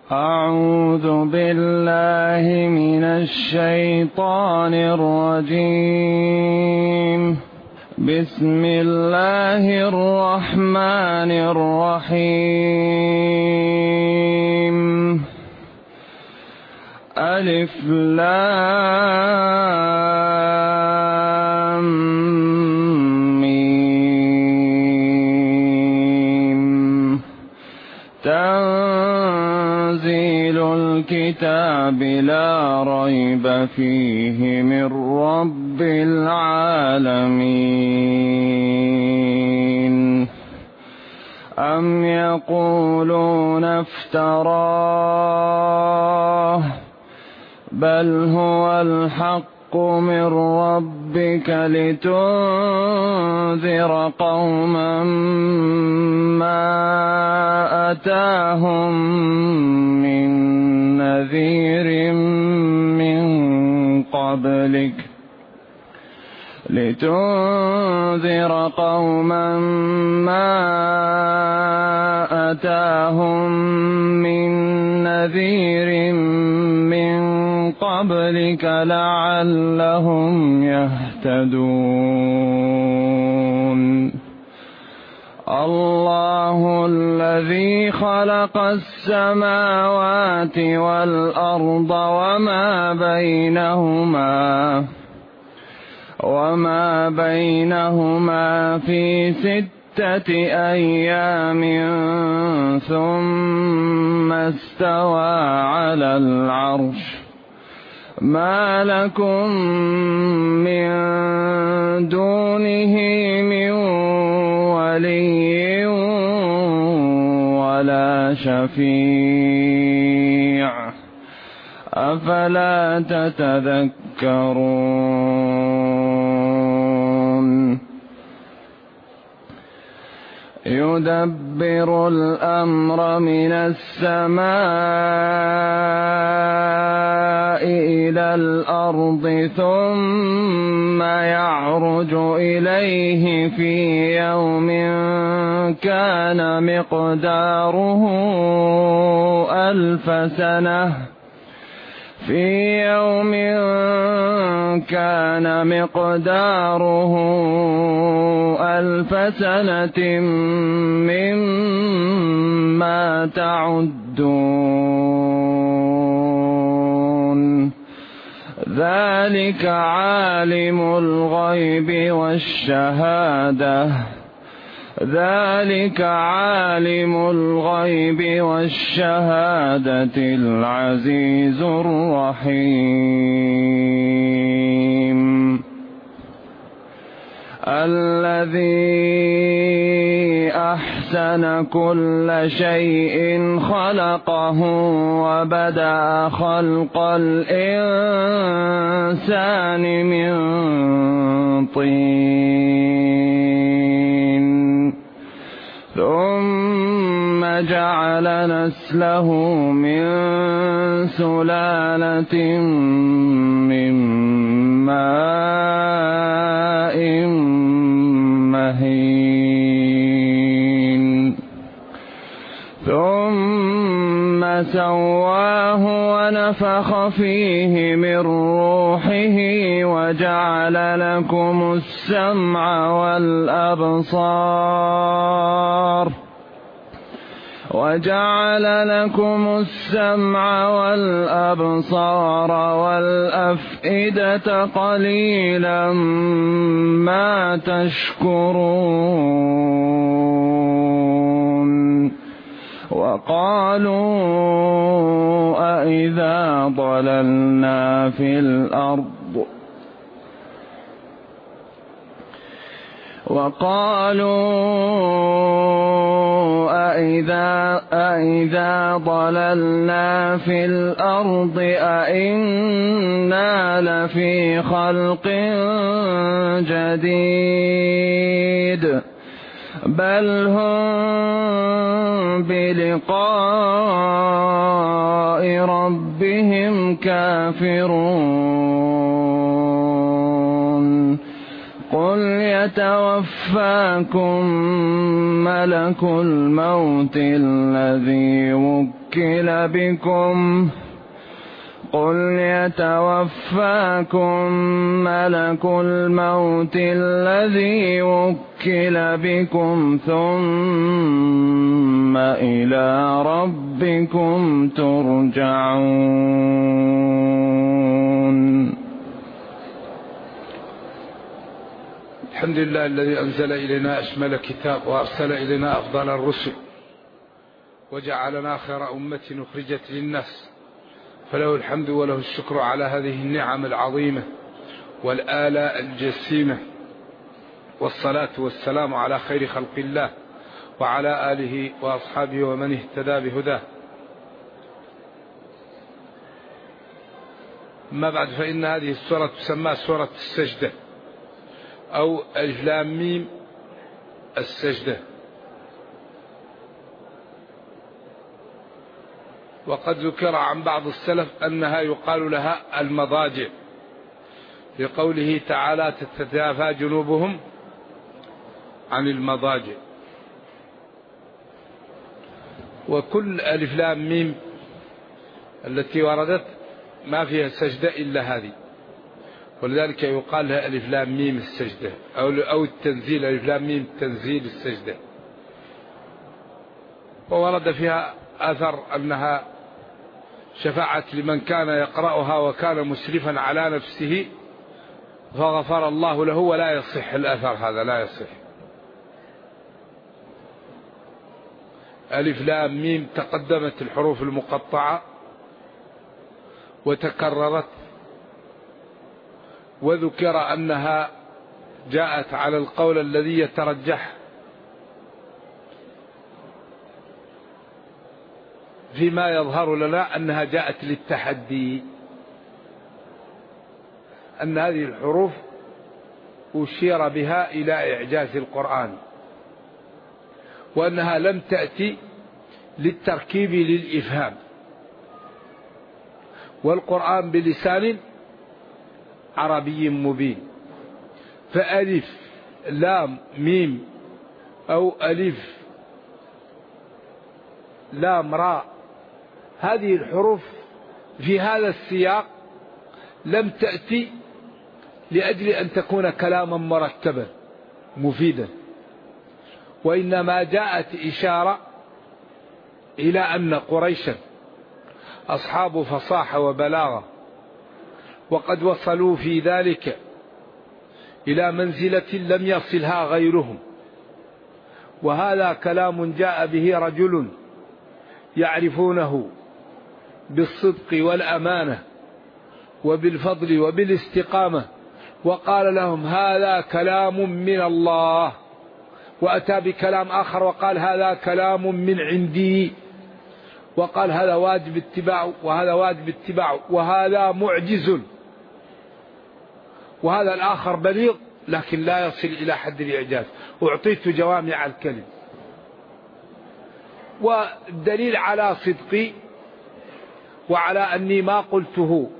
أعوذ بالله من الشيطان الرجيم. بسم الله الرحمن الرحيم. ألف لام ميم. تنزيل الكتاب لا ريب فيه من رب العالمين. أم يقولون افتراه بل هو الحق من ربك لتنذر قوما ما أتاهم من نذير من قبلك أتاهم من نذير من قبلك لعلهم يهتدون. الله الذي خلق السماوات والأرض وما بينهما في 6 أيام ثم استوى على العرش. ما لكم من دونه من ولي ولا شفيع أفلا تتذكرون. يدبر الأمر من السماء إلى الأرض ثم يعرج إليه في يوم كان مقداره 1000 سنة في يوم كان مقداره 1000 سنة مما تعدون. ذلك عالم الغيب والشهادة العزيز الرحيم. الذي أحسن كل شيء خلقه وبدأ خلق الإنسان من طين ثم جعل نسله من سلالة من ماء مهين ثم سواه ونفخ فيه من روحه وجعل لكم السمع والأبصار والأفئدة قليلا ما تشكرون. وقالوا أإذا ضللنا في الأرض أإنا لفي خلق جديد بل هم بلقاء ربهم كافرون. قل قل يتوفاكم ملك الموت الذي وكل بكم قل يتوفاكم ملك الموت الذي وكل بكم ثم إلى ربكم ترجعون. الحمد لله الذي أنزل إلينا أشمل كتاب وأرسل إلينا أفضل الرسل وجعلنا خير أمة أخرجت للناس، فله الحمد وله الشكر على هذه النعم العظيمة والآلاء الجسيمة، والصلاة والسلام على خير خلق الله وعلى آله وأصحابه ومن اهتدى بهداه. أما بعد، فإن هذه السورة تسمى سورة السجدة أو ألف لام ميم السجدة. وقد ذكر عن بعض السلف أنها يقال لها المضاجع، لقوله تعالى تتجافى جنوبهم عن المضاجع. وكل ألف لام ميم التي وردت ما فيها سجدة إلا هذه، ولذلك يقال لها ألف لام ميم السجدة أو التنزيل، ألف لام ميم تنزيل السجدة. وورد فيها أثر أنها شفاعة لمن كان يقرأها وكان مسرفا على نفسه فغفر الله له، ولا يصح الأثر هذا، لا يصح. ألف لام ميم تقدمت الحروف المقطعة وتكررت، وذكر أنها جاءت على القول الذي يترجح فيما يظهر لنا أنها جاءت للتحدي، أن هذه الحروف أشير بها إلى إعجاز القرآن، وأنها لم تأتي للتركيب للإفهام، والقرآن بلسان عربي مبين. فألف لام ميم أو ألف لام راء، هذه الحروف في هذا السياق لم تأتي لأجل أن تكون كلاما مرتبا مفيدا، وإنما جاءت إشارة إلى أن قريشا أصحاب فصاحة وبلاغة، وقد وصلوا في ذلك إلى منزلة لم يصلها غيرهم. وهذا كلام جاء به رجل يعرفونه بالصدق والأمانة وبالفضل وبالاستقامة، وقال لهم هذا كلام من الله، وأتى بكلام آخر وقال هذا كلام من عندي، وقال هذا واجب اتباعه وهذا واجب اتباعه، وهذا معجز، وهذا الآخر بليغ لكن لا يصل إلى حد الإعجاز، أعطيت جوامع الكلم. والدليل على صدقي وعلى أني ما قلته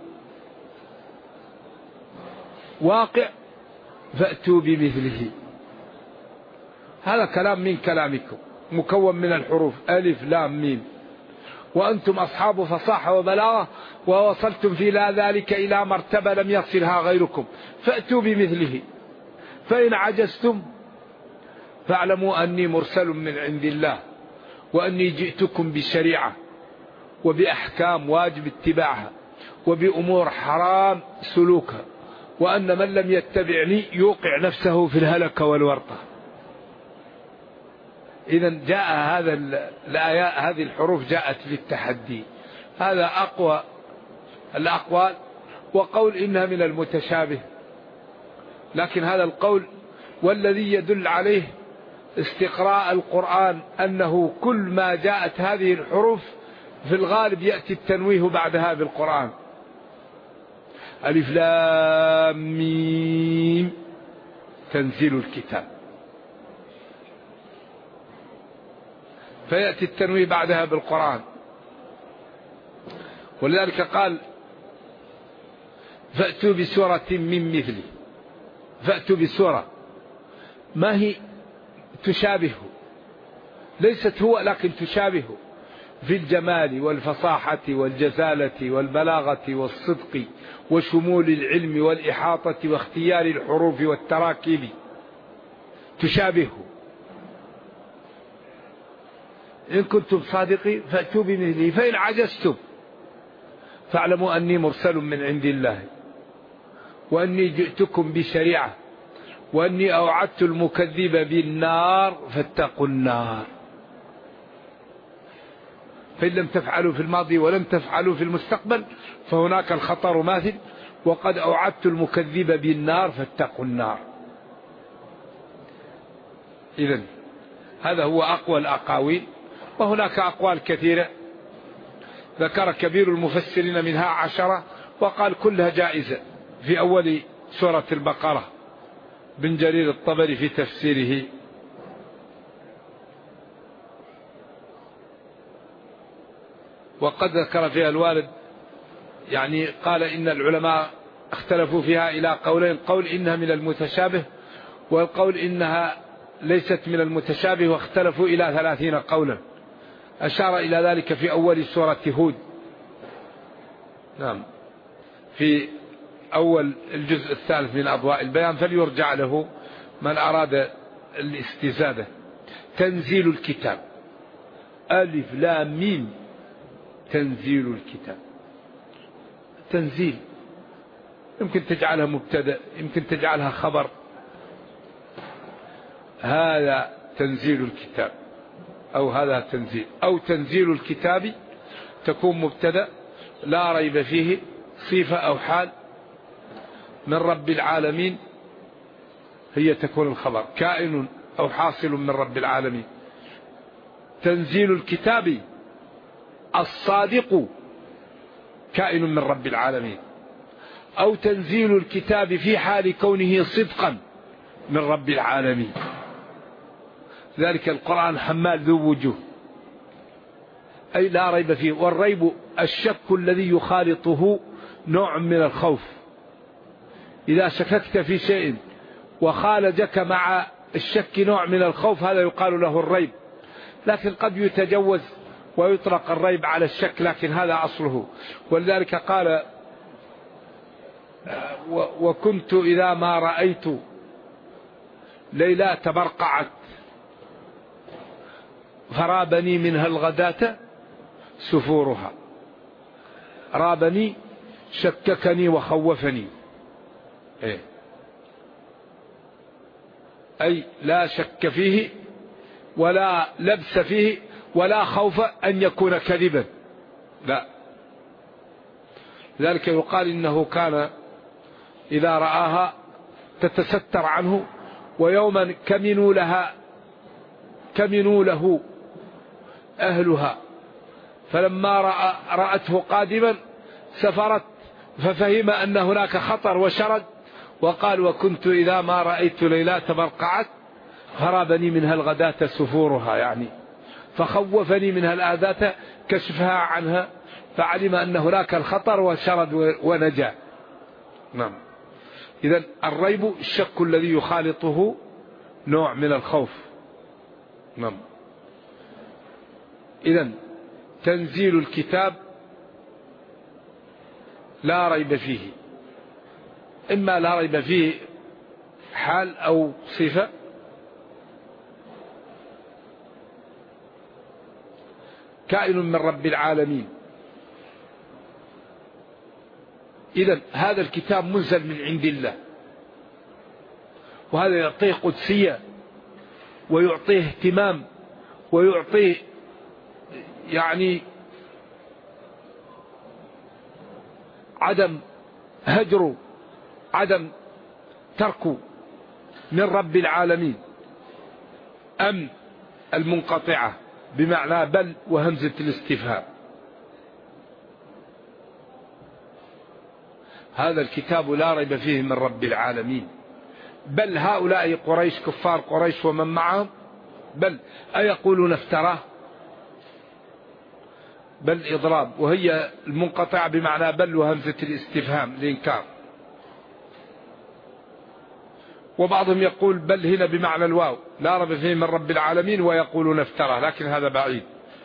واقع فأتوا بمثله. هذا كلام من كلامكم مكون من الحروف ألف لام ميم، وأنتم أصحاب فصاحة وبلاغة، ووصلتم في ذلك إلى مرتبة لم يصلها غيركم، فأتوا بمثله. فإن عجزتم فاعلموا أني مرسل من عند الله، وأني جئتكم بشريعة وبأحكام واجب اتباعها وبأمور حرام سلوكها، وأن من لم يتبعني يوقع نفسه في الهلك والورطة. إذن جاء هذا الآيات، هذه الحروف جاءت للتحدي. هذا أقوى الأقوال. وقول إنها من المتشابه، لكن هذا القول والذي يدل عليه استقراء القرآن أنه كل ما جاءت هذه الحروف في الغالب يأتي التنويه بعدها بالقرآن. ألف لام ميم تنزيل الكتاب، فيأتي التنويه بعدها بالقرآن. ولذلك قال فأتوا بسورة من مثله، فأتوا بسورة ما هي تشابهه، ليست هو لكن تشابهه في الجمال والفصاحة والجزالة والبلاغة والصدق وشمول العلم والإحاطة واختيار الحروف والتراكيب، تشابهه. إن كنتم صادقين فأتوا بمثله، فإن عجزتم فاعلموا أني مرسل من عند الله وأني جئتكم بشريعة وأني أوعدت المكذب بالنار فاتقوا النار. فإن لم تفعلوا في الماضي ولم تفعلوا في المستقبل فهناك الخطر ماثل، وقد أوعدت المكذب بالنار فاتقوا النار. إذن هذا هو أقوى الأقاويل، وهناك أقوال كثيرة ذكر كبير المفسرين منها 10 وقال كلها جائزة في أول سورة البقرة بن جرير الطبري في تفسيره. وقد ذكر فيها الوالد، يعني قال إن العلماء اختلفوا فيها إلى قولين، قول إنها من المتشابه والقول إنها ليست من المتشابه، واختلفوا إلى 30 قولا. أشار إلى ذلك في أول سورة هود، نعم، في أول الجزء الثالث من أضواء البيان، فليرجع له من أراد الاستزادة. تنزيل الكتاب، ألف لام ميم، تنزيل الكتاب. تنزيل يمكن تجعلها مبتدأ، يمكن تجعلها خبر. هذا تنزيل الكتاب أو هذا تنزيل، أو تنزيل الكتاب تكون مبتدأ لا ريب فيه صفة أو حال من رب العالمين، هي تكون الخبر، كائن أو حاصل من رب العالمين. تنزيل الكتاب الصادق كائن من رب العالمين، أو تنزيل الكتاب في حال كونه صدقا من رب العالمين. ذلك القرآن حمال ذو وجوه، أي لا ريب فيه. والريب الشك الذي يخالطه نوع من الخوف. إذا شككت في شيء وخالجك مع الشك نوع من الخوف، هذا يقال له الريب. لكن قد يتجوز ويطلق الريب على الشك، لكن هذا أصله. ولذلك قال وكنت إذا ما رأيت ليلى تبرقعت فرابني منها الغداة سفورها. رابني شككني وخوفني، أي لا شك فيه ولا لبس فيه ولا خوف أن يكون كذبا، لا. لذلك يقال إنه كان إذا رآها تتستر عنه، ويوما كمنوا له أهلها، فلما رأته قادما سفرت ففهم أن هناك خطر وشرد، وقال وكنت إذا ما رأيت ليلى تبرقعت هربني منها الغداة سفورها، يعني فخوفني منها الآذاة كشفها عنها، فعلم أن هناك الخطر وشرد ونجا. نعم. إذن الريب الشك الذي يخالطه نوع من الخوف. نعم. إذن تنزيل الكتاب لا ريب فيه، إما لا ريب فيه حال أو صفة، كائن من رب العالمين. إذن هذا الكتاب منزل من عند الله، وهذا يعطيه قدسية ويعطيه اهتمام ويعطيه يعني عدم هجر، عدم ترك من رب العالمين. أم المنقطعة بمعنى بل وهمزة الاستفهام. هذا الكتاب لا ريب فيه من رب العالمين. بل هؤلاء قريش، كفار قريش ومن معهم، بل أيقولون افتراه؟ بل إضراب، وهي المنقطعة بمعنى بل وهمزة الاستفهام الإنكار. وبعضهم يقول بل هنا بمعنى الواو لا ريب فيه من رب العالمين ويقولون افتراه، لكن هذا بعيد.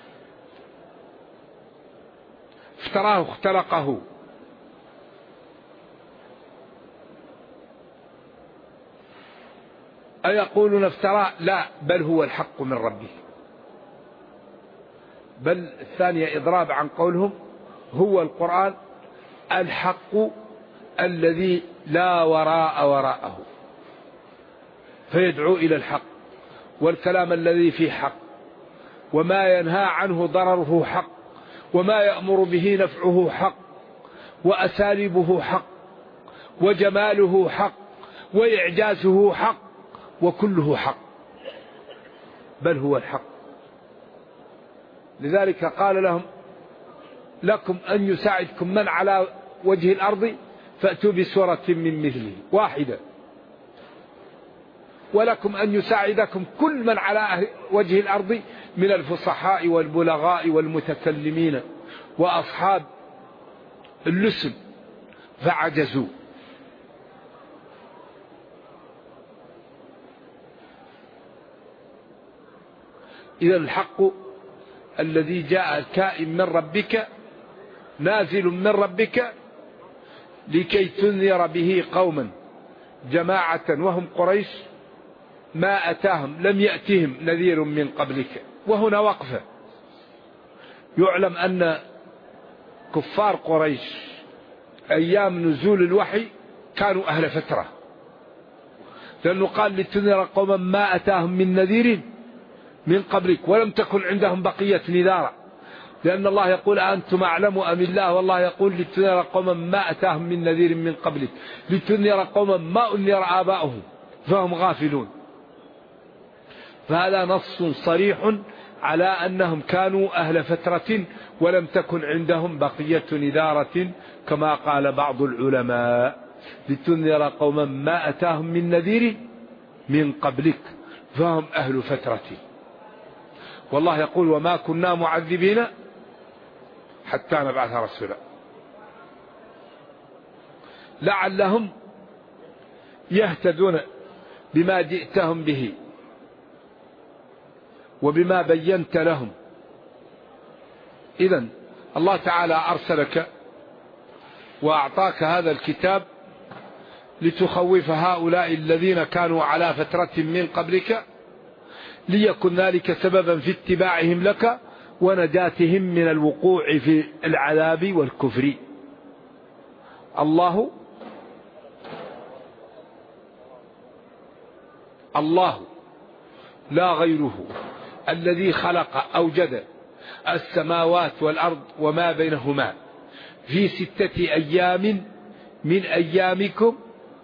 افتراه اختلقه. أيقولون افتراه؟ لا، بل هو الحق من ربه. بل الثانية إضراب عن قولهم هو القرآن الحق الذي لا وراء وراءه، فيدعو إلى الحق، والكلام الذي فيه حق، وما ينهى عنه ضرره حق، وما يأمر به نفعه حق، وأساليبه حق، وجماله حق، وإعجازه حق، وكله حق، بل هو الحق. لذلك قال لهم لكم أن يساعدكم من على وجه الأرض فأتوا بسورة من مثله واحدة، ولكم أن يساعدكم كل من على وجه الأرض من الفصحاء والبلغاء والمتكلمين وأصحاب اللسن فعجزوا. إذا الحق الذي جاء كائن من ربك نازل من ربك لكي تنذر به قوما جماعة وهم قريش ما أتاهم لم يأتهم نذير من قبلك. وهنا وقفة. يعلم أن كفار قريش أيام نزول الوحي كانوا أهل فترة، لأنه قال لتنذر قوما ما أتاهم من نذير من قبلك ولم تكن عندهم بقية نذارة، لأن الله يقول أنتم أعلم أم الله، والله يقول لتنذر قوما ما أتاهم من نذير من قبلك لتنذر قوما ما أنذر آباؤهم فهم غافلون. فهذا نص صريح على أنهم كانوا أهل فترة ولم تكن عندهم بقية نذارة كما قال بعض العلماء لتنذر قوما ما أتاهم من نذير من قبلك فهم أهل فترة. والله يقول وما كنا معذبين حتى نبعث رسولا لعلهم يهتدون بما جئتهم به وبما بينت لهم. إذن الله تعالى أرسلك وأعطاك هذا الكتاب لتخوف هؤلاء الذين كانوا على فترة من قبلك ليكن ذلك سببا في اتباعهم لك ونجاتهم من الوقوع في العذاب والكفر. الله لا غيره الذي خلق أوجد السماوات والأرض وما بينهما في 6 أيام من أيامكم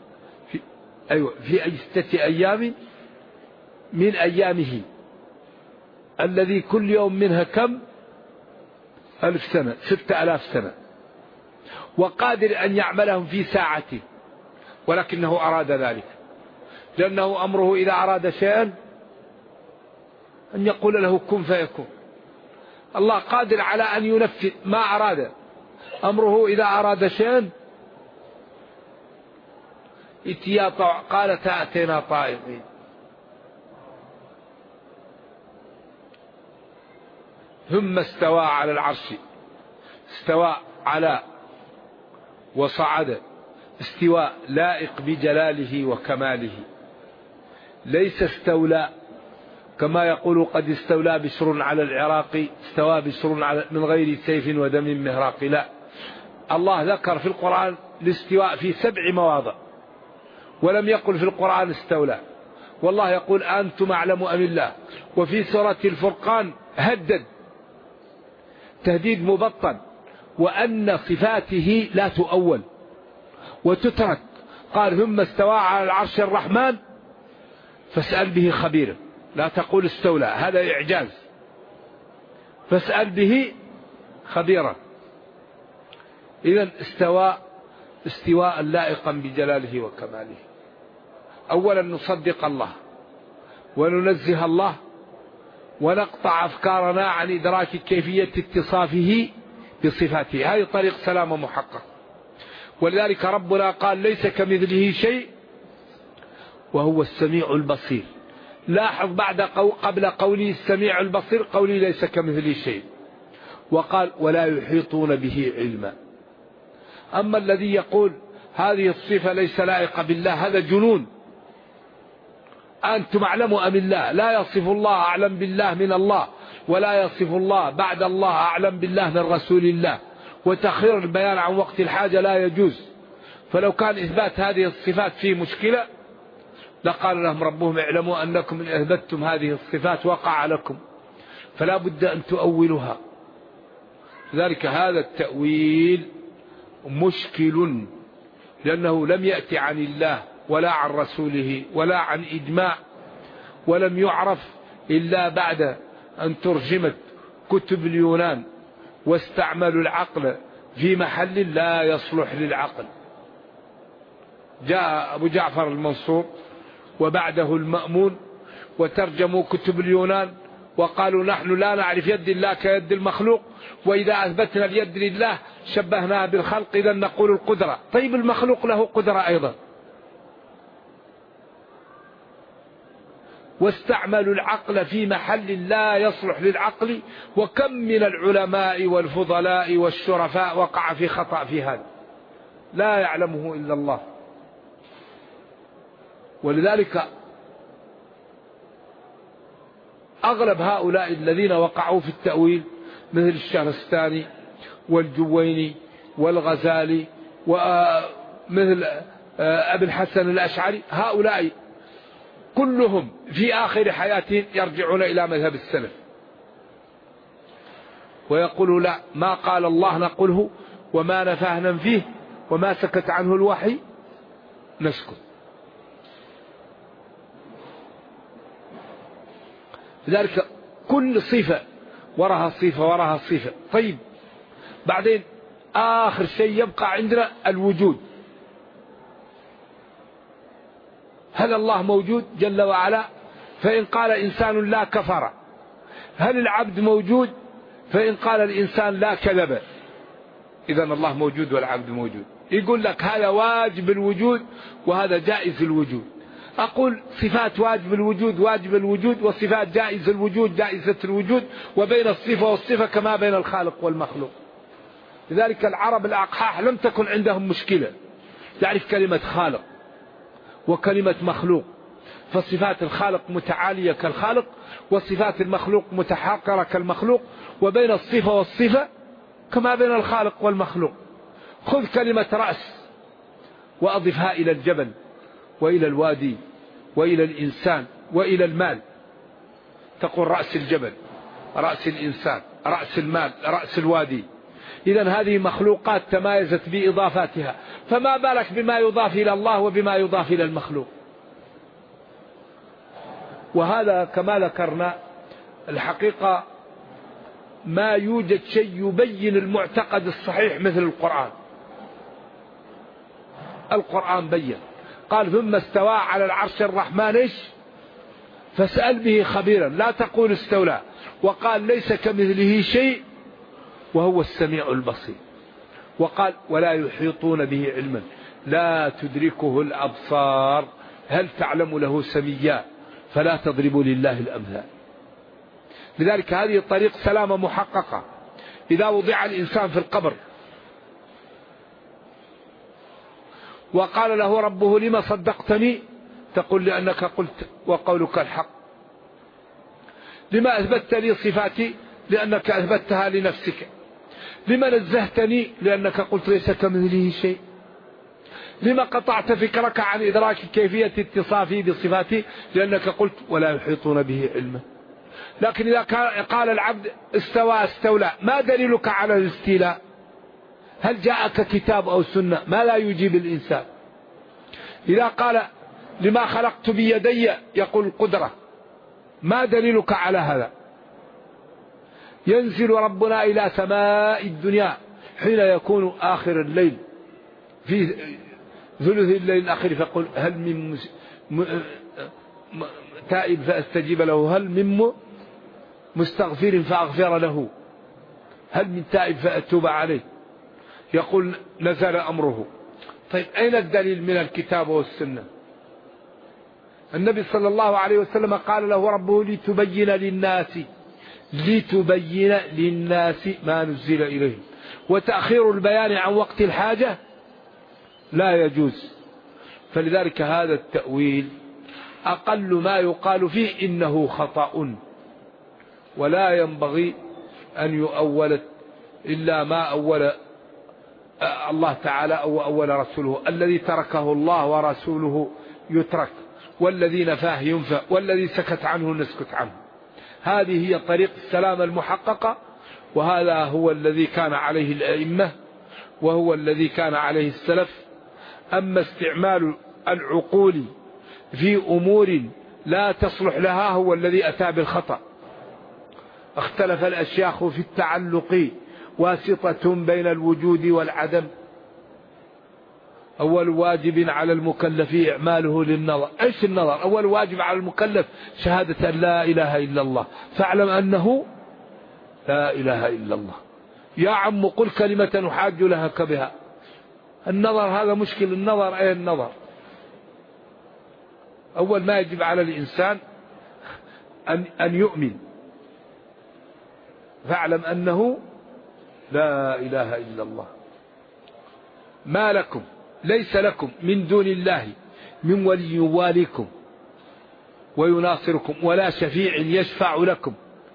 في 6 أيام من أيامه الذي كل يوم منها كم 1000 سنة 6000 سنة، وقادر أن يعملهم في ساعته، ولكنه أراد ذلك لأنه أمره إذا أراد شيئا أن يقول له كن فيكون. الله قادر على أن ينفذ ما أراد، أمره إذا أراد شيئا قال تأتينا طائعين. ثم استوى على العرش، استوى على وصعد استواء لائق بجلاله وكماله، ليس استولى كما يقول قد استولى بشر على العراق استوى بشر على من غير سيف ودم مهراق. لا، الله ذكر في القرآن الاستواء في 7 مواضع ولم يقل في القرآن استولى. والله يقول أنتم أعلم أم الله. وفي سورة الفرقان هدد تهديد مبطن وأن صفاته لا تؤول وتترك. قال ثم استوى على العرش الرحمن فاسأل به خبيرا، لا تقول استولى، هذا إعجاز، فاسأل به خبيرا. إذن استوى استواء لائقا بجلاله وكماله. أولا نصدق الله وننزه الله ونقطع أفكارنا عن إدراك كيفية اتصافه بصفاته، هذه طريق سلامة محقق. ولذلك ربنا قال ليس كمثله شيء وهو السميع البصير. لاحظ قبل قولي السميع البصير قولي ليس كمثله شيء، وقال ولا يحيطون به علما. أما الذي يقول هذه الصفة ليس لائقة بالله هذا جنون. أنتم أعلموا أم الله؟ لا يصف الله أعلم بالله من الله، ولا يصف الله بعد الله أعلم بالله من رسول الله، وتأخير البيان عن وقت الحاجة لا يجوز. فلو كان إثبات هذه الصفات فيه مشكلة لقال لهم ربهم اعلموا أنكم إن أثبتتم هذه الصفات وقع لكم، فلا بد أن تؤولها. لذلك هذا التأويل مشكل، لأنه لم يأتي عن الله ولا عن رسوله ولا عن إجماع، ولم يعرف إلا بعد أن ترجمت كتب اليونان واستعملوا العقل في محل لا يصلح للعقل. جاء أبو جعفر المنصور وبعده المأمون وترجموا كتب اليونان وقالوا نحن لا نعرف يد الله كيد المخلوق، وإذا أثبتنا اليد لله شبهناها بالخلق إذا نقول القدرة. طيب المخلوق له قدرة أيضا. واستعملوا العقل في محل لا يصلح للعقل، وكم من العلماء والفضلاء والشرفاء وقع في خطأ في هذا لا يعلمه إلا الله. ولذلك أغلب هؤلاء الذين وقعوا في التأويل مثل الشهرستاني والجويني والغزالي ومثل أبي الحسن الأشعري، هؤلاء كلهم في آخر حياتهم يرجعون إلى مذهب السلف ويقولوا لا، ما قال الله نقوله، وما نفاه ننفيه، وما سكت عنه الوحي نسكت. لذلك كل صفة وراها صفة وراها صفة. طيب بعدين آخر شيء يبقى عندنا الوجود. هل الله موجود جل وعلا؟ فإن قال إنسان لا كفر. هل العبد موجود؟ فإن قال الإنسان لا كذب. إذن الله موجود والعبد موجود. يقول لك هذا واجب الوجود وهذا جائز الوجود. أقول صفات واجب الوجود واجب الوجود، وصفات جائز الوجود جائزة الوجود، وبين الصفة والصفة كما بين الخالق والمخلوق. لذلك العرب الأقحاح لم تكن عندهم مشكلة، تعرف كلمة خالق وكلمة مخلوق، فصفات الخالق متعالية كالخالق، وصفات المخلوق متحقرة كالمخلوق، وبين الصفة والصفة كما بين الخالق والمخلوق. خذ كلمة رأس وأضفها إلى الجبل وإلى الوادي وإلى الإنسان وإلى المال، تقول رأس الجبل، رأس الإنسان، رأس المال، رأس الوادي. إذن هذه مخلوقات تمايزت بإضافاتها، فما بالك بما يضاف إلى الله وبما يضاف إلى المخلوق. وهذا كما ذكرنا الحقيقة ما يوجد شيء يبين المعتقد الصحيح مثل القرآن. القرآن بين، قال ثم استوى على العرش الرحمن إيش؟ فاسأل به خبيرا، لا تقول استولى. وقال ليس كمثله شيء وهو السميع البصير. وقال ولا يحيطون به علما لا تدركه الأبصار هل تعلم له سميا فلا تضربوا لله الأمثال. لذلك هذه طريق سلامة محققة. إذا وضع الإنسان في القبر وقال له ربه لما صدقتني، تقول لأنك قلت وقولك الحق. لما أثبتت لي صفاتي؟ لأنك أثبتها لنفسك. لما نزهتني؟ لأنك قلت ليس كمثله شيء. لما قطعت فكرك عن إدراك كيفية اتصافي بصفاتي؟ لأنك قلت ولا يحيطون به علما. لكن إذا قال العبد استوى استولى، ما دليلك على الاستيلاء؟ هل جاءك كتاب أو سنة؟ ما لا يجيب الإنسان. إذا قال لما خلقت بيدي، يقول القدرة، ما دليلك على هذا؟ ينزل ربنا إلى سماء الدنيا حين يكون آخر الليل في ثلث الليل الأخير فقل هل من تائب فأستجيب له، هل من مستغفر فأغفر له، هل من تائب فأتوب عليه. يقول نزل أمره. طيب أين الدليل من الكتاب والسنة؟ النبي صلى الله عليه وسلم قال له ربه لتبين للناس ما نزل إليهم، وتأخير البيان عن وقت الحاجة لا يجوز. فلذلك هذا التأويل أقل ما يقال فيه إنه خطأ، ولا ينبغي أن يؤول إلا ما أول الله تعالى أو أول رسوله. الذي تركه الله ورسوله يترك، والذي نفاه ينفى، والذي سكت عنه نسكت عنه. هذه هي طريق السلامة المحققة، وهذا هو الذي كان عليه الأئمة، وهو الذي كان عليه السلف. أما استعمال العقول في أمور لا تصلح لها هو الذي أتى بالخطأ. اختلف الأشياخ في التعلق واسطة بين الوجود والعدم. أول واجب على المكلف إعماله للنظر. إيش النظر؟ أول واجب على المكلف شهادة أن لا إله إلا الله، فاعلم أنه لا إله إلا الله. يا عم قل كلمة نحاج لك بها. النظر هذا مشكل. النظر أي النظر. أول ما يجب على الإنسان أن يؤمن، فاعلم أنه لا إله إلا الله. ما لكم ليس لكم من دون الله من ولي يواليكم ويناصركم ولا شفيع يشفع لكم،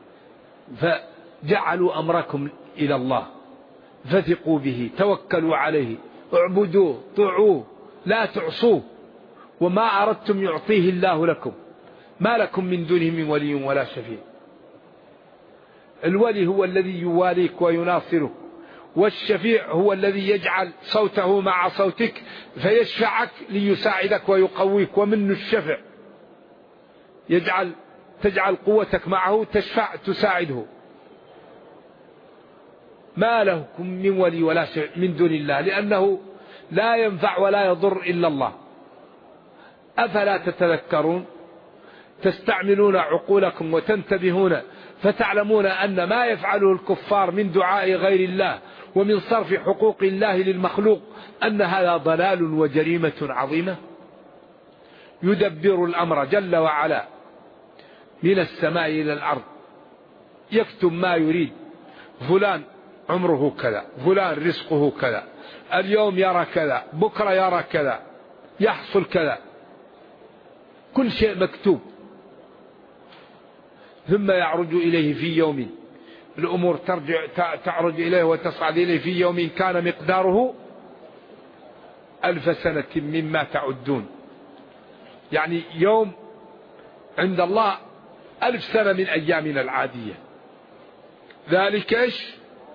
فجعلوا أمركم إلى الله، فثقوا به، توكلوا عليه، اعبدوه، طيعوه، لا تعصوه، وما أردتم يعطيه الله لكم. ما لكم من دونه من ولي ولا شفيع. الولي هو الذي يواليك ويناصرك، والشفيع هو الذي يجعل صوته مع صوتك فيشفعك ليساعدك ويقويك، ومنه الشفع، تجعل قوتك معه تشفع تساعده. ما لكم من ولي ولا شفيع من دون الله، لأنه لا ينفع ولا يضر إلا الله. أفلا تتذكرون؟ تستعملون عقولكم وتنتبهون فتعلمون أن ما يفعله الكفار من دعاء غير الله ومن صرف حقوق الله للمخلوق أن هذا ضلال وجريمة عظيمة. يدبر الأمر جل وعلا من السماء إلى الأرض، يكتب ما يريد. فلان عمره كذا، فلان رزقه كذا، اليوم يرى كذا، بكرة يرى كذا، يحصل كذا، كل شيء مكتوب. ثم يعرج إليه في يوم، الأمور تعرج إليه وتصعد إليه في يوم كان مقداره 1000 سنة مما تعدون. يعني يوم عند الله 1000 سنة من أيامنا العادية. ذلك إيش؟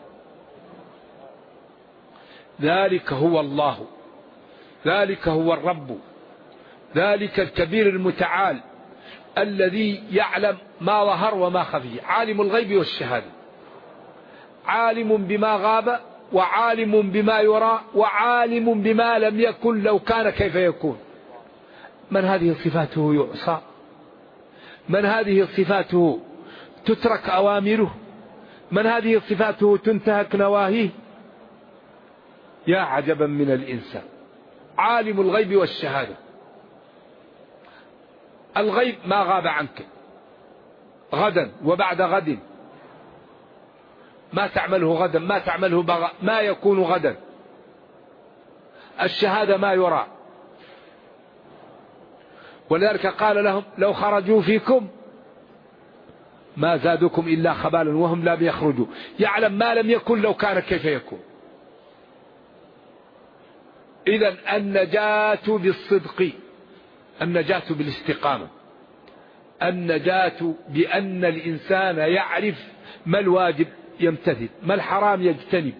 ذلك هو الله، ذلك هو الرب، ذلك الكبير المتعال الذي يعلم ما ظهر وما خفي، عالم الغيب والشهادة، عالم بما غاب وعالم بما يرى وعالم بما لم يكن لو كان كيف يكون. من هذه صفاته يعصى؟ من هذه صفاته تترك أوامره؟ من هذه صفاته تنتهك نواهيه؟ يا عجبا من الإنسان. عالم الغيب والشهادة. الغيب ما غاب عنك غدا وبعد غد، ما تعمله غدا، ما تعمله ما يكون غدا. الشهادة ما يرى. ولذلك قال لهم لو خرجوا فيكم ما زادوكم إلا خبالا وهم لا يخرجوا. يعلم ما لم يكن لو كان كيف يكون. إذن النجاة بالصدق، النجاة بالاستقامة، النجاة بأن الإنسان يعرف ما الواجب يمتثل، ما الحرام يجتنب.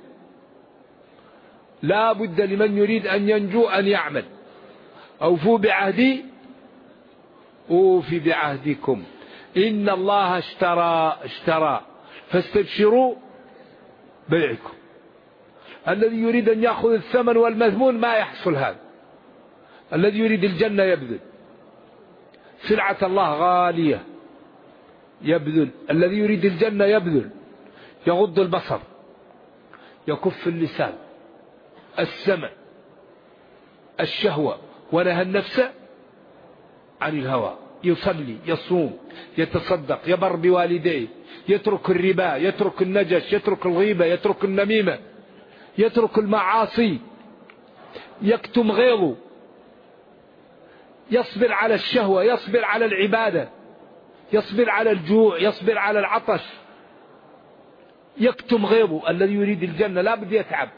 لا بد لمن يريد أن ينجو أن يعمل. أوفوا بعهدي أوفي بعهدكم إن الله اشترى فاستبشروا بيعكم. الذي يريد أن يأخذ الثمن والمذمون ما يحصل هذا. الذي يريد الجنة يبذل. سلعة الله غالية يبذل. الذي يريد الجنة يبذل، يغض البصر، يكف اللسان، السمع، الشهوة، ونهى النفس عن الهوى، يصلي، يصوم، يتصدق، يبر بوالديه، يترك الربا، يترك النجش، يترك الغيبة، يترك النميمة، يترك المعاصي، يكتم غيظه، يصبر على الشهوة، يصبر على العبادة، يصبر على الجوع، يصبر على العطش، يكتم غيظه. الذي يريد الجنة لا بد يتعب.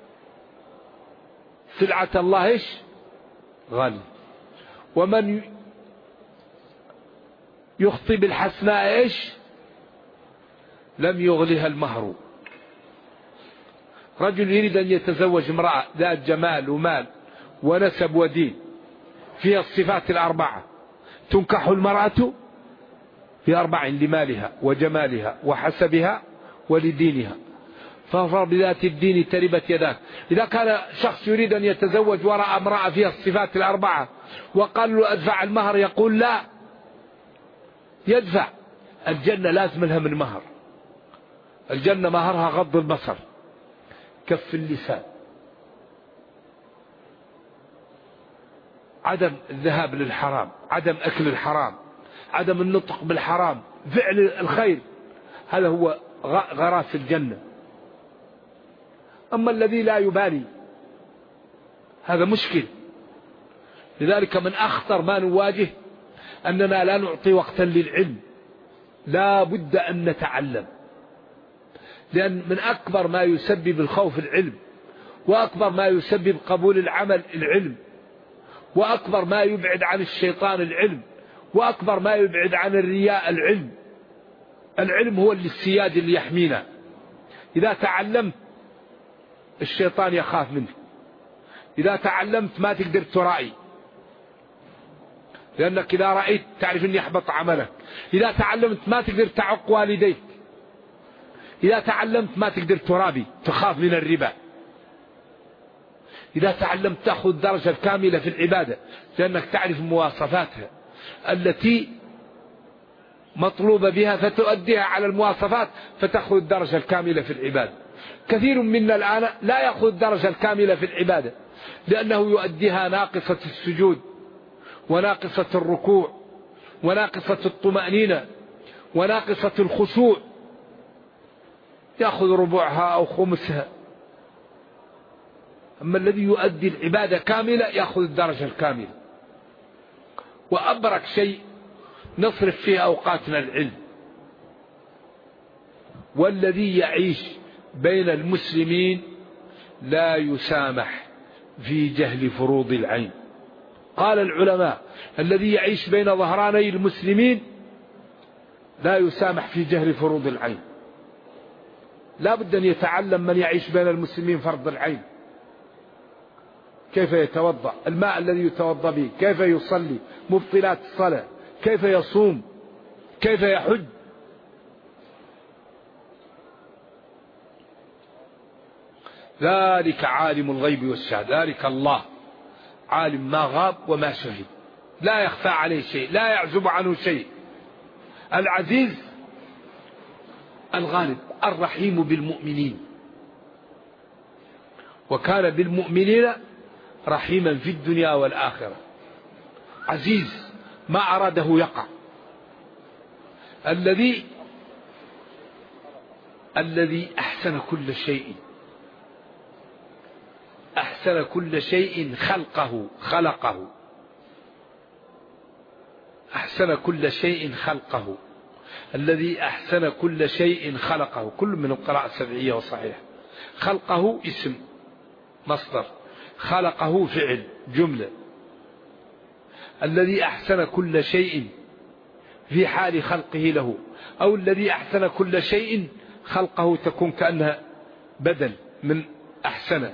سلعة الله إيش؟ غالي. ومن يخطي بالحسناء إيش؟ لم يغلها المهر. رجل يريد أن يتزوج امرأة ذات جمال ومال ونسب ودين فيها الصفات الأربعة، تنكح المرأة بأربع: لمالها وجمالها وحسبها ولدينها، فاظفر بذات الدين تربت يداك. إذا كان شخص يريد أن يتزوج ورأى امرأة فيها الصفات الأربعة وقال له أدفع المهر، يقول لا، يدفع. الجنة لازم لها من مهر. الجنة مهرها غض البصر، كف اللسان، عدم الذهاب للحرام، عدم أكل الحرام، عدم النطق بالحرام، فعل الخير. هذا هو غراس الجنة. أما الذي لا يبالي هذا مشكل. لذلك من أخطر ما نواجه أننا لا نعطي وقتا للعلم. لا بد أن نتعلم، لأن من أكبر ما يسبب الخوف العلم، وأكبر ما يسبب قبول العمل العلم، وأكبر ما يبعد عن الشيطان العلم، وأكبر ما يبعد عن الرياء العلم. العلم هو السياد اللي يحمينا. إذا تعلمت الشيطان يخاف منك. إذا تعلمت ما تقدر ترائي، لأنك إذا رأيت تعرف أن يحبط عملك. إذا تعلمت ما تقدر تعق والديك. إذا تعلمت ما تقدر ترابي، تخاف من الربا. إذا تعلمت تأخذ الدرجة الكاملة في العبادة، لأنك تعرف مواصفاتها التي مطلوبة بها فتؤديها على المواصفات فتأخذ الدرجة الكاملة في العبادة. كثير منا الآن لا يأخذ الدرجة الكاملة في العبادة، لأنه يؤديها ناقصة السجود، وناقصة الركوع، وناقصة الطمأنينة، وناقصة الخشوع، يأخذ ربعها أو خمسها. أما الذي يؤدي العبادة كاملة يأخذ الدرجة الكاملة. وأبرك شيء نصرف فيه أوقاتنا العلم. والذي يعيش بين المسلمين لا يسامح في جهل فروض العين. قال العلماء: الذي يعيش بين ظهراني المسلمين لا يسامح في جهل فروض العين. لا بد أن يتعلم من يعيش بين المسلمين فرض العين، كيف يتوضأ، الماء الذي يتوضأ به، كيف يصلي، مبطلات الصلاة، كيف يصوم، كيف يحج. ذلك عالم الغيب والشهادة، ذلك الله عالم ما غاب وما شهد، لا يخفى عليه شيء، لا يعزب عنه شيء. العزيز الغالب الرحيم بالمؤمنين، وكان بالمؤمنين رحيما في الدنيا والآخرة. عزيز ما أراده يقع. الذي أحسن كل شيء، أحسن كل شيء خلقه أحسن كل شيء خلقه. الذي أحسن كل شيء خلقه، كل من القراءة السبعية وصحيح. خلقه اسم مصدر، خلقه فعل جملة. الذي أحسن كل شيء في حال خلقه له، أو الذي أحسن كل شيء خلقه تكون كأنها بدل من أحسن.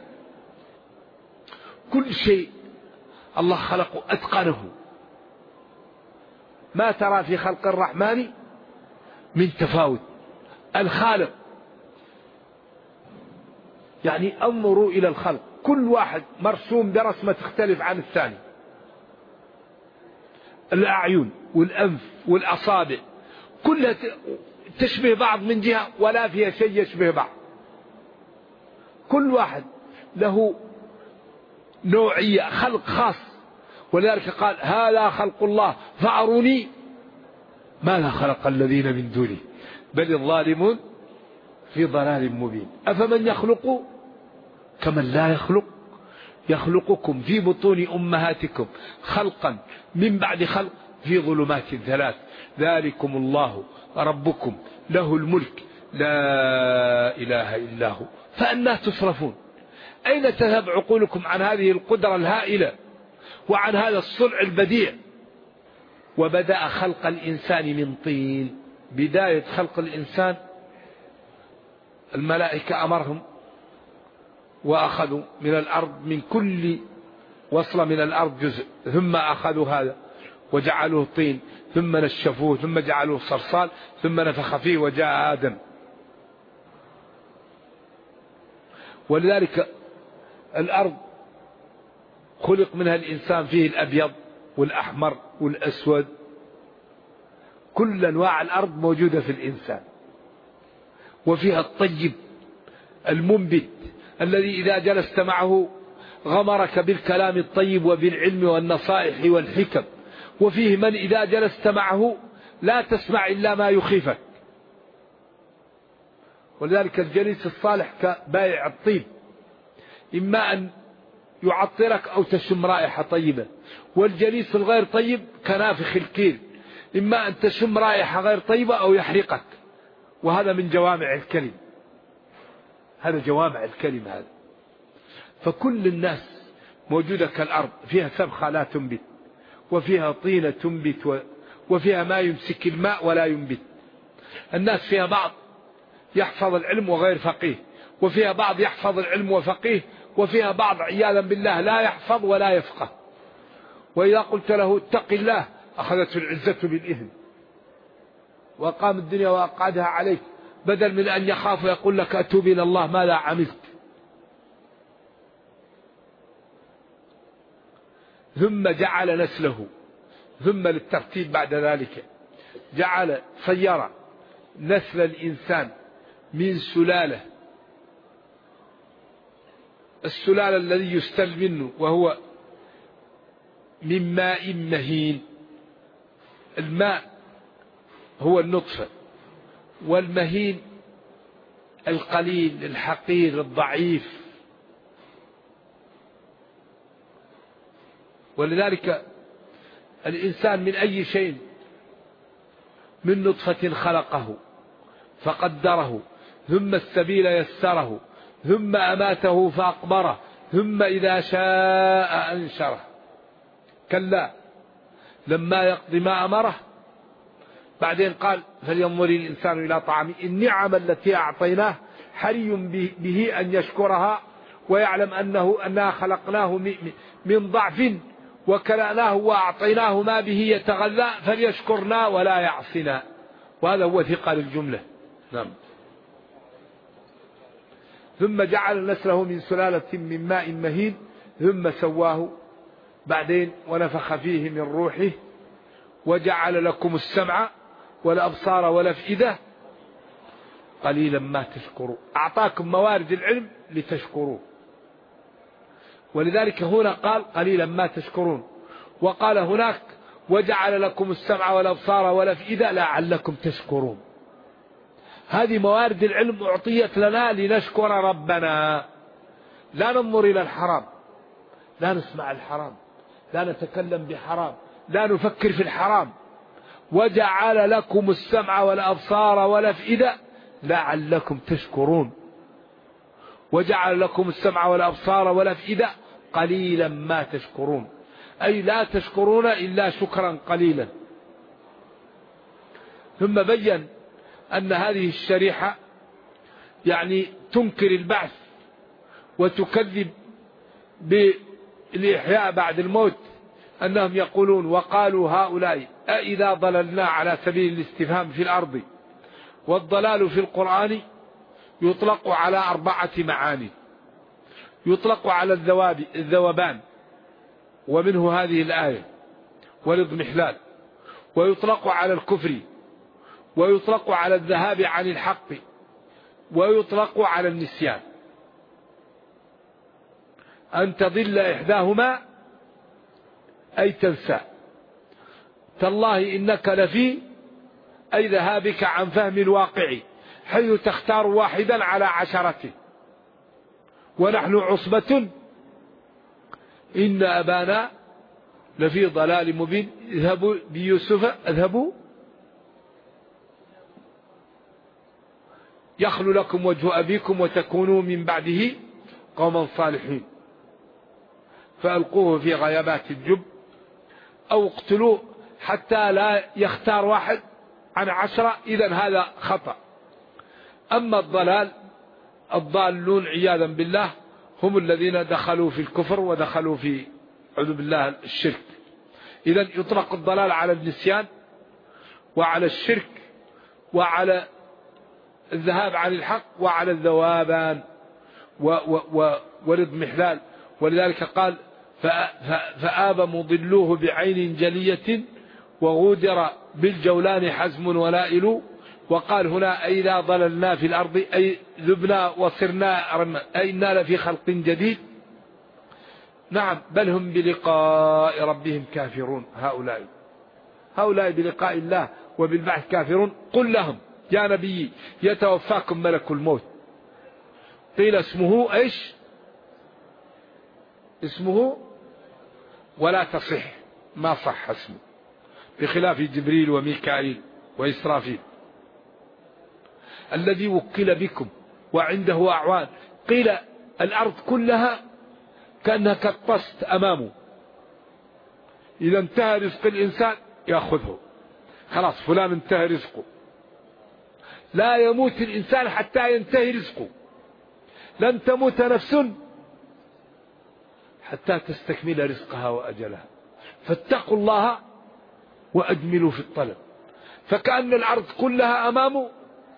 كل شيء الله خلقه أتقنه. ما ترى في خلق الرحمن من تفاوت. الخالق يعني انظروا إلى الخلق، كل واحد مرسوم برسمة تختلف عن الثاني. الأعين والأنف والأصابع كلها تشبه بعض من جهة، ولا فيها شيء يشبه بعض. كل واحد له نوعية خلق خاص، ولذلك قال هذا خلق الله فأروني ماذا خلق الذين من دونه بل الظالمون في ضلال مبين. أفمن يخلق كمن لا يخلق يخلقكم في بطون أمهاتكم خلقا من بعد خلق في ظلمات ثلاث ذلكم الله ربكم له الملك لا إله إلا هو فأنى تصرفون؟ أين تذهب عقولكم عن هذه القدرة الهائلة وعن هذا الصنع البديع؟ وبدأ خلق الإنسان من طين. بداية خلق الإنسان الملائكة أمرهم وأخذوا من الأرض من كل وصلة من الأرض جزء، ثم أخذوا هذا وجعلوه طين، ثم نشفوه، ثم جعلوه صلصال، ثم نفخ فيه وجاء آدم. ولذلك الأرض خلق منها الإنسان فيه الأبيض والأحمر والأسود، كل أنواع الأرض موجودة في الإنسان، وفيها الطيب المنبت الذي إذا جلست معه غمرك بالكلام الطيب وبالعلم والنصائح والحكم، وفيه من إذا جلست معه لا تسمع إلا ما يخيفك. ولذلك الجليس الصالح كبائع الطيب، إما أن يعطرك أو تشم رائحة طيبة، والجليس الغير طيب كنافخ الكيل، إما أن تشم رائحة غير طيبة أو يحرقك. وهذا من جوامع الكلم، هذا جوامع الكلم هذا. فكل الناس موجودة كالأرض، فيها سبخة لا تنبت، وفيها طينة تنبت، وفيها ما يمسك الماء ولا ينبت. الناس فيها بعض يحفظ العلم وغير فقيه، وفيها بعض يحفظ العلم وفقيه، وفيها بعض عياذا بالله لا يحفظ ولا يفقه. وإذا قلت له اتق الله أخذته العزة بالإثم وقام الدنيا وأقعدها عليك، بدل من أن يخاف ويقول لك أتوب إلى الله ماذا عملت. ثم جعل نسله، ثم للترتيب بعد ذلك جعل صير نسل الإنسان من سلالة، السلالة الذي يستل منه وهو من ماء مهين. الماء هو النطفة، والمهين القليل الحقير الضعيف. ولذلك الإنسان من أي شيء، من نطفة خلقه فقدره، ثم السبيل يسره، ثم أماته فأقبره، ثم إذا شاء أنشره. كلا لما يقضي ما أمره. بعدين قال فلينظر الإنسان إلى طعامه، النعم التي أعطيناه حري به أن يشكرها، ويعلم أننا خلقناه من ضعف وكلأناه وأعطيناه ما به يتغذى، فليشكرنا ولا يعصنا. وهذا هو ثقل الجملة. نعم. ثم جعل نسله من سلالة من ماء مهين، ثم سواه بعدين ونفخ فيه من روحه، وجعل لكم السمع والأبصار والأفئدة قليلا ما تشكروا. أعطاكم موارد العلم لتشكروه، ولذلك هنا قال قليلا ما تشكرون، وقال هناك وجعل لكم السمع والأبصار والأفئدة لعلكم تشكرون. هذه موارد العلم أعطيت لنا لنشكر ربنا، لا ننظر إلى الحرام، لا نسمع الحرام، لا نتكلم بحرام، لا نفكر في الحرام. وجعل لكم السمع والأبصار والأفئدة لعلكم تشكرون. وجعل لكم السمع والأبصار والأفئدة قليلا ما تشكرون، أي لا تشكرون إلا شكرا قليلا. ثم بين أن هذه الشريحة يعني تنكر البعث وتكذب بالإحياء بعد الموت، أنهم يقولون وقالوا هؤلاء أإذا ضللنا، على سبيل الاستفهام في الأرض. والضلال في القرآن يطلق على 4 معاني. يطلق على الذوبان، ومنه هذه الآية والاضمحلال، ويطلق على الكفر، ويطلق على الذهاب عن الحق، ويطلق على النسيان. أن تضل إحداهما أي تنسى. تالله إنك لفي أي ذهابك عن فهم الواقع حيث تختار واحدا على عشرته. ونحن عصبة إن أبانا لفي ضلال مبين. اذهبوا بيوسف اذهبوا يخل لكم وجه أبيكم وتكونوا من بعده قوما صالحين فألقوه في غيابات الجب أو اقتلوه حتى لا يختار واحد عن 10. إذن هذا خطأ. أما الضالون عياذا بالله هم الذين دخلوا في الكفر ودخلوا في أعوذ بالله الشرك. إذن يطلق الضلال على النسيان وعلى الشرك وعلى الذهاب عن الحق وعلى الذوابان والاضمحلال. ولذلك قال فآب مضلوه بعين جلية وغودر بالجولان حزم ولائل. وقال هنا أي لا ضللنا في الأرض أي ذبنا وصرنا أي إنا لفي خلق جديد. نعم بل هم بلقاء ربهم كافرون. هؤلاء بلقاء الله وبالبعث كافرون. قل لهم يا نبي يتوفاكم ملك الموت. قيل اسمه ايش؟ اسمه ولا تصح ما صح اسمه بخلاف جبريل وميكائيل وإسرافيل. الذي وكل بكم وعنده أعوان. قيل الأرض كلها كأنها كالطست أمامه. إذا انتهى رزق الإنسان يأخذه خلاص فلان انتهى رزقه. لا يموت الإنسان حتى ينتهي رزقه. لن تموت نفس حتى تستكمل رزقها وأجلها. فاتقوا الله وأجملوا في الطلب. فكأن الأرض كلها أمامه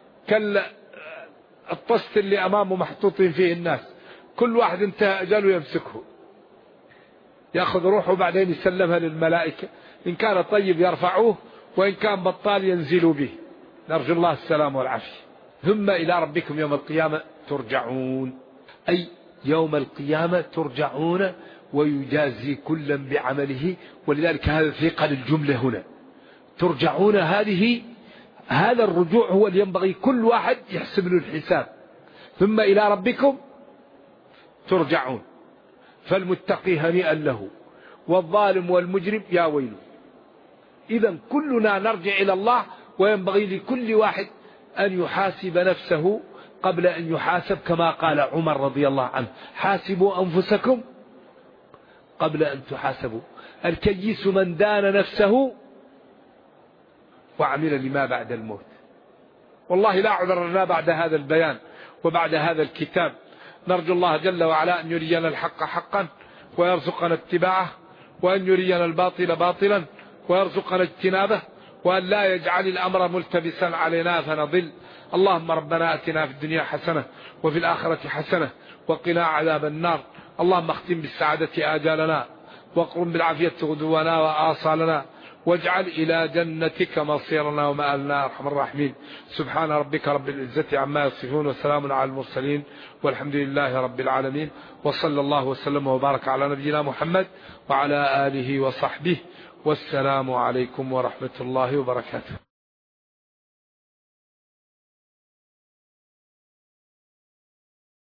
كالطست اللي أمامه محطوطين فيه الناس. كل واحد انتهى أجله يمسكه يأخذ روحه بعدين يسلمها للملائكة. إن كان طيب يرفعوه وإن كان بطال ينزلوا به. نرجو الله السلام والعافية. ثم إلى ربكم يوم القيامة ترجعون أي يوم القيامة ترجعون ويجازي كلا بعمله. ولذلك هذا ثقل الجملة هنا ترجعون. هذا الرجوع هو اللي ينبغي كل واحد يحسب له الحساب. ثم إلى ربكم ترجعون. فالمتقي هنيئا له والظالم والمجرم يا ويله. إذا كلنا نرجع إلى الله وينبغي لكل واحد أن يحاسب نفسه قبل أن يحاسب كما قال عمر رضي الله عنه حاسبوا أنفسكم قبل أن تحاسبوا. الكيس من دان نفسه وعمل لما بعد الموت. والله لا عذر لنا بعد هذا البيان وبعد هذا الكتاب. نرجو الله جل وعلا أن يرينا الحق حقا ويرزقنا اتباعه وأن يرينا الباطل باطلا ويرزقنا اجتنابه وأن لا يجعل الأمر ملتبسا علينا فنضل. اللهم ربنا أتنا في الدنيا حسنة وفي الآخرة حسنة وقنا عذاب النار. اللهم اختم بالسعادة آجالنا واقرم بالعافية غدونا وآصالنا واجعل إلى جنتك مصيرنا ومآلنا أرحم الراحمين. سبحان ربك رب العزة عما يصفون وسلام على المرسلين والحمد لله رب العالمين. وصلى الله وسلم وبارك على نبينا محمد وعلى آله وصحبه والسلام عليكم ورحمة الله وبركاته.